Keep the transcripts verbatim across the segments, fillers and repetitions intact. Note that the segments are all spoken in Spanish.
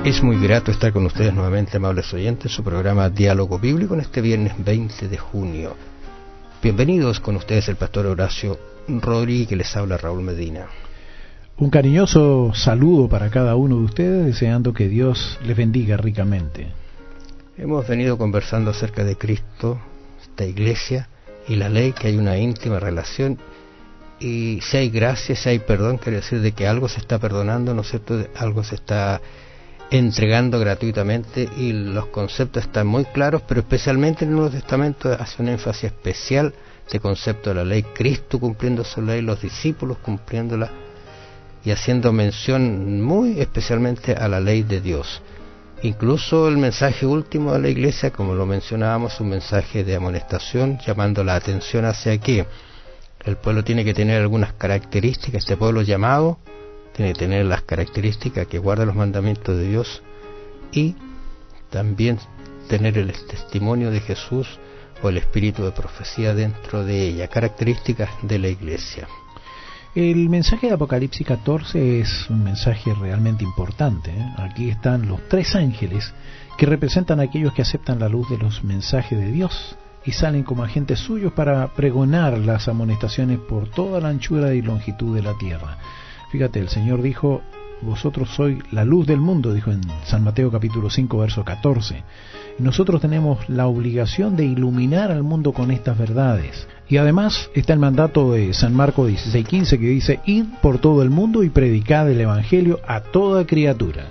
Es muy grato estar con ustedes nuevamente, amables oyentes, en su programa Diálogo Bíblico en este viernes veinte de junio. Bienvenidos con ustedes el pastor Horacio Rodríguez, que les habla Raúl Medina. Un cariñoso saludo para cada uno de ustedes, deseando que Dios les bendiga ricamente. Hemos venido conversando acerca de Cristo, esta iglesia y la ley, que hay una íntima relación. Y si hay gracia, si hay perdón, quiere decir de que algo se está perdonando, ¿no es cierto? Algo se está entregando gratuitamente, y los conceptos están muy claros, pero especialmente en el Nuevo Testamento hace un énfasis especial de concepto de la ley, Cristo cumpliendo su ley, los discípulos cumpliéndola, y haciendo mención muy especialmente a la ley de Dios. Incluso el mensaje último de la iglesia, como lo mencionábamos, un mensaje de amonestación, llamando la atención hacia que el pueblo tiene que tener algunas características, este pueblo llamado tiene que tener las características que guarda los mandamientos de Dios, y también tener el testimonio de Jesús o el espíritu de profecía dentro de ella, características de la iglesia. El mensaje de Apocalipsis catorce es un mensaje realmente importante, ¿eh? Aquí están los tres ángeles que representan a aquellos que aceptan la luz de los mensajes de Dios y salen como agentes suyos para pregonar las amonestaciones por toda la anchura y longitud de la tierra. Fíjate, el Señor dijo: vosotros sois la luz del mundo, dijo en San Mateo capítulo cinco, verso catorce. Y nosotros tenemos la obligación de iluminar al mundo con estas verdades. Y además está el mandato de San Marcos dieciséis quince, que dice: id por todo el mundo y predicad el Evangelio a toda criatura.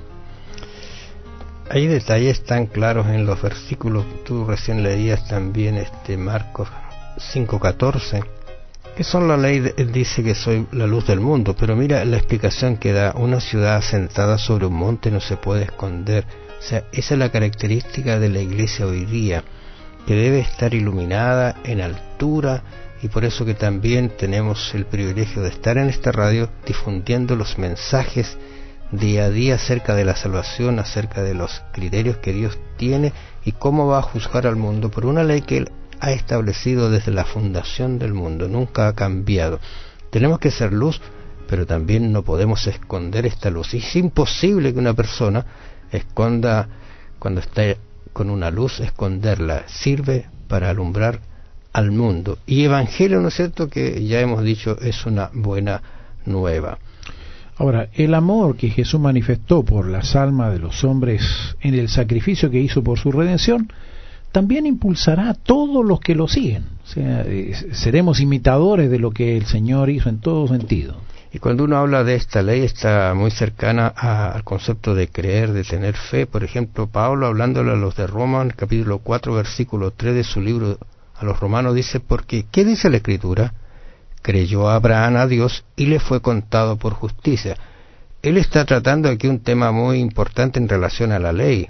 Hay detalles tan claros en los versículos, tú recién leías también este Marcos cinco catorce, que son la ley. Él dice que soy la luz del mundo, pero mira la explicación que da: una ciudad asentada sobre un monte no se puede esconder. O sea, esa es la característica de la iglesia hoy día, que debe estar iluminada en altura, y por eso que también tenemos el privilegio de estar en esta radio difundiendo los mensajes día a día acerca de la salvación, acerca de los criterios que Dios tiene y cómo va a juzgar al mundo por una ley que Él ha establecido desde la fundación del mundo, nunca ha cambiado. Tenemos que ser luz, pero también no podemos esconder esta luz. Y es imposible que una persona esconda, cuando está con una luz, esconderla. Sirve para alumbrar al mundo. Y evangelio, ¿no es cierto?, que ya hemos dicho es una buena nueva. Ahora, el amor que Jesús manifestó por las almas de los hombres en el sacrificio que hizo por su redención también impulsará a todos los que lo siguen. O sea, eh, seremos imitadores de lo que el Señor hizo en todo sentido. Y cuando uno habla de esta ley, está muy cercana a, al concepto de creer, de tener fe. Por ejemplo, Pablo, hablándole a los de Roma, en capítulo cuatro, versículo tres de su libro a los romanos, dice: porque, ¿qué dice la Escritura? Creyó Abraham a Dios y le fue contado por justicia. Él está tratando aquí un tema muy importante en relación a la ley.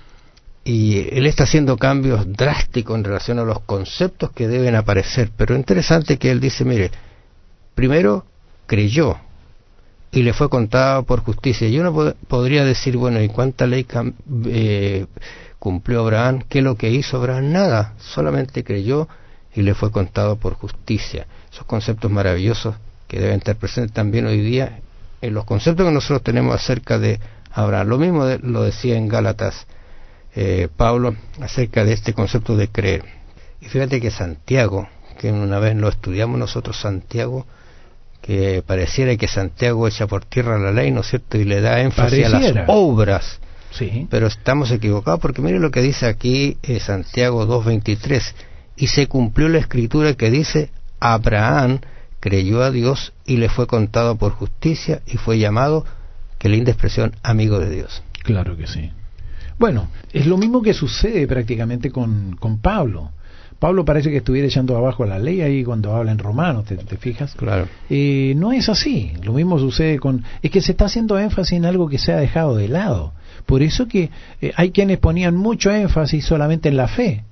Y él está haciendo cambios drásticos en relación a los conceptos que deben aparecer. Pero interesante que él dice: mire, primero creyó y le fue contado por justicia. Y uno pod- podría decir, bueno, ¿y cuánta ley cam- eh, cumplió Abraham? ¿Qué es lo que hizo Abraham? Nada, solamente creyó y le fue contado por justicia. Esos conceptos maravillosos que deben estar presentes también hoy día en los conceptos que nosotros tenemos acerca de Abraham. Lo mismo de, lo decía en Gálatas eh, Pablo acerca de este concepto de creer. Y fíjate que Santiago, que una vez lo estudiamos nosotros, Santiago, que pareciera que Santiago echa por tierra la ley, ¿no es cierto?, y le da énfasis Pareciera. a las obras. Sí. Pero estamos equivocados, porque mire lo que dice aquí eh, Santiago dos veintitrés: y se cumplió la escritura que dice: Abraham creyó a Dios y le fue contado por justicia y fue llamado, qué linda expresión, amigo de Dios. Claro que sí. Bueno, es lo mismo que sucede prácticamente con, con Pablo. Pablo parece que estuviera echando abajo la ley ahí cuando habla en Romanos, ¿te, te fijas? Claro. Eh, no es así. Lo mismo sucede con... Es que se está haciendo énfasis en algo que se ha dejado de lado. Por eso que eh, hay quienes ponían mucho énfasis solamente en la fe.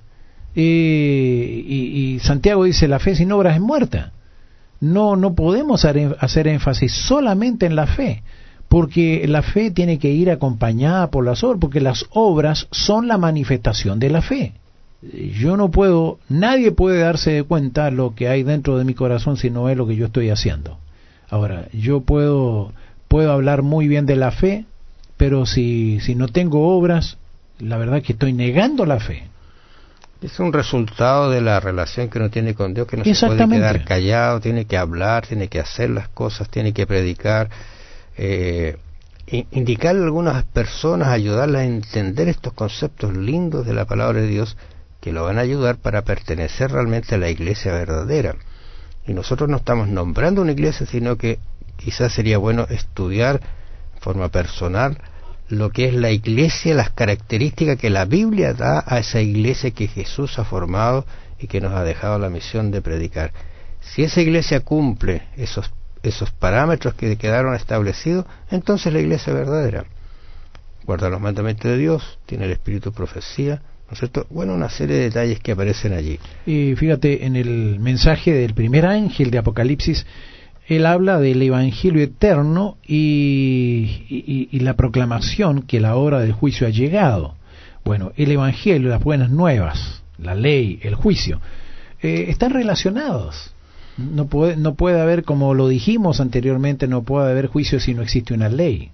Eh, y, y Santiago dice: la fe sin obras es muerta. No, no podemos hacer énfasis solamente en la fe, porque la fe tiene que ir acompañada por las obras, porque las obras son la manifestación de la fe. Yo no puedo, nadie puede darse cuenta lo que hay dentro de mi corazón si no es lo que yo estoy haciendo. Ahora, yo puedo, puedo hablar muy bien de la fe, pero si, si no tengo obras, la verdad que estoy negando la fe. Es un resultado de la relación que uno tiene con Dios, que no se puede quedar callado, tiene que hablar, tiene que hacer las cosas, tiene que predicar, eh, indicarle a algunas personas, ayudarlas a entender estos conceptos lindos de la palabra de Dios, que lo van a ayudar para pertenecer realmente a la iglesia verdadera. Y nosotros no estamos nombrando una iglesia, sino que quizás sería bueno estudiar de forma personal lo que es la iglesia, las características que la Biblia da a esa iglesia que Jesús ha formado y que nos ha dejado la misión de predicar. Si esa iglesia cumple esos, esos parámetros que quedaron establecidos, entonces la iglesia es verdadera. Guarda los mandamientos de Dios, tiene el espíritu de profecía, ¿no es cierto? Bueno, una serie de detalles que aparecen allí. Y fíjate, en el mensaje del primer ángel de Apocalipsis, él habla del evangelio eterno y, y, y la proclamación que la hora del juicio ha llegado. Bueno, el evangelio, las buenas nuevas, la ley, el juicio, eh, están relacionados. No puede, no puede haber, como lo dijimos anteriormente, no puede haber juicio si no existe una ley.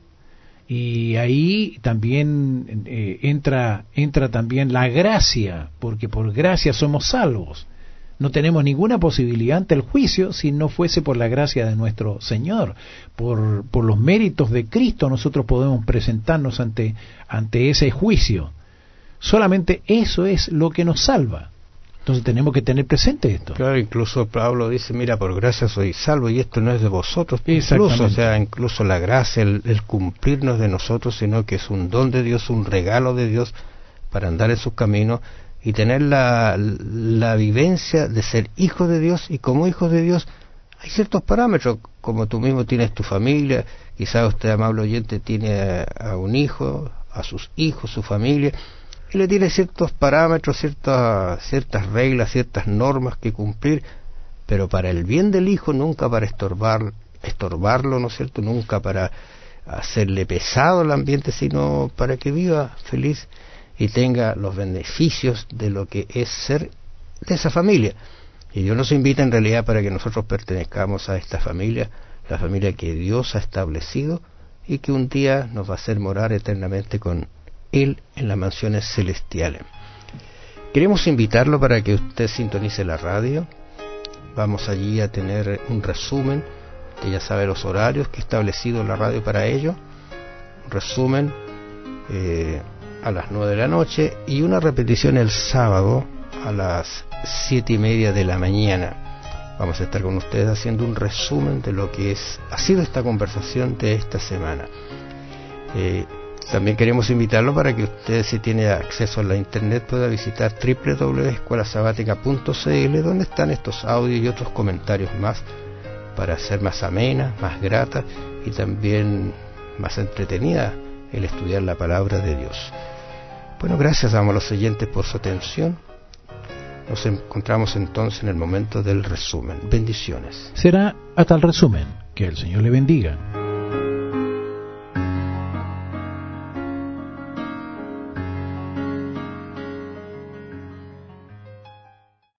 Y ahí también eh, entra, entra también la gracia, porque por gracia somos salvos. No tenemos ninguna posibilidad ante el juicio si no fuese por la gracia de nuestro Señor. Por, por los méritos de Cristo nosotros podemos presentarnos ante, ante ese juicio. Solamente eso es lo que nos salva. Entonces tenemos que tener presente esto. Claro, incluso Pablo dice, mira, por gracia soy salvo, y esto no es de vosotros. Incluso, o sea, incluso la gracia, el, el cumplirnos de nosotros, sino que es un don de Dios, un regalo de Dios para andar en sus caminos y tener la, la vivencia de ser hijo de Dios. Y como hijo de Dios hay ciertos parámetros, como tú mismo tienes tu familia, quizás usted, amable oyente, tiene a, a un hijo, a sus hijos, su familia, y le tiene ciertos parámetros, ciertas, ciertas reglas, ciertas normas que cumplir, pero para el bien del hijo, nunca para estorbar, estorbarlo, ¿no es cierto?, nunca para hacerle pesado el ambiente, sino para que viva feliz y tenga los beneficios de lo que es ser de esa familia. Y Dios nos invita en realidad para que nosotros pertenezcamos a esta familia, la familia que Dios ha establecido y que un día nos va a hacer morar eternamente con Él en las mansiones celestiales. Queremos invitarlo para que usted sintonice la radio. Vamos allí a tener un resumen, que ya sabe los horarios que ha establecido la radio para ello, un resumen eh, a las nueve de la noche y una repetición el sábado a las siete y media de la mañana. Vamos a estar con ustedes haciendo un resumen de lo que es ha sido esta conversación de esta semana. Eh, también queremos invitarlo para que usted, si tiene acceso a la internet, pueda visitar doble u doble u doble u punto escuela sabática punto c l, donde están estos audios y otros comentarios más para hacer más amena, más grata y también más entretenida el estudiar la palabra de Dios. Bueno, gracias a los oyentes por su atención. Nos encontramos entonces en el momento del resumen. Bendiciones. Será hasta el resumen. Que el Señor le bendiga.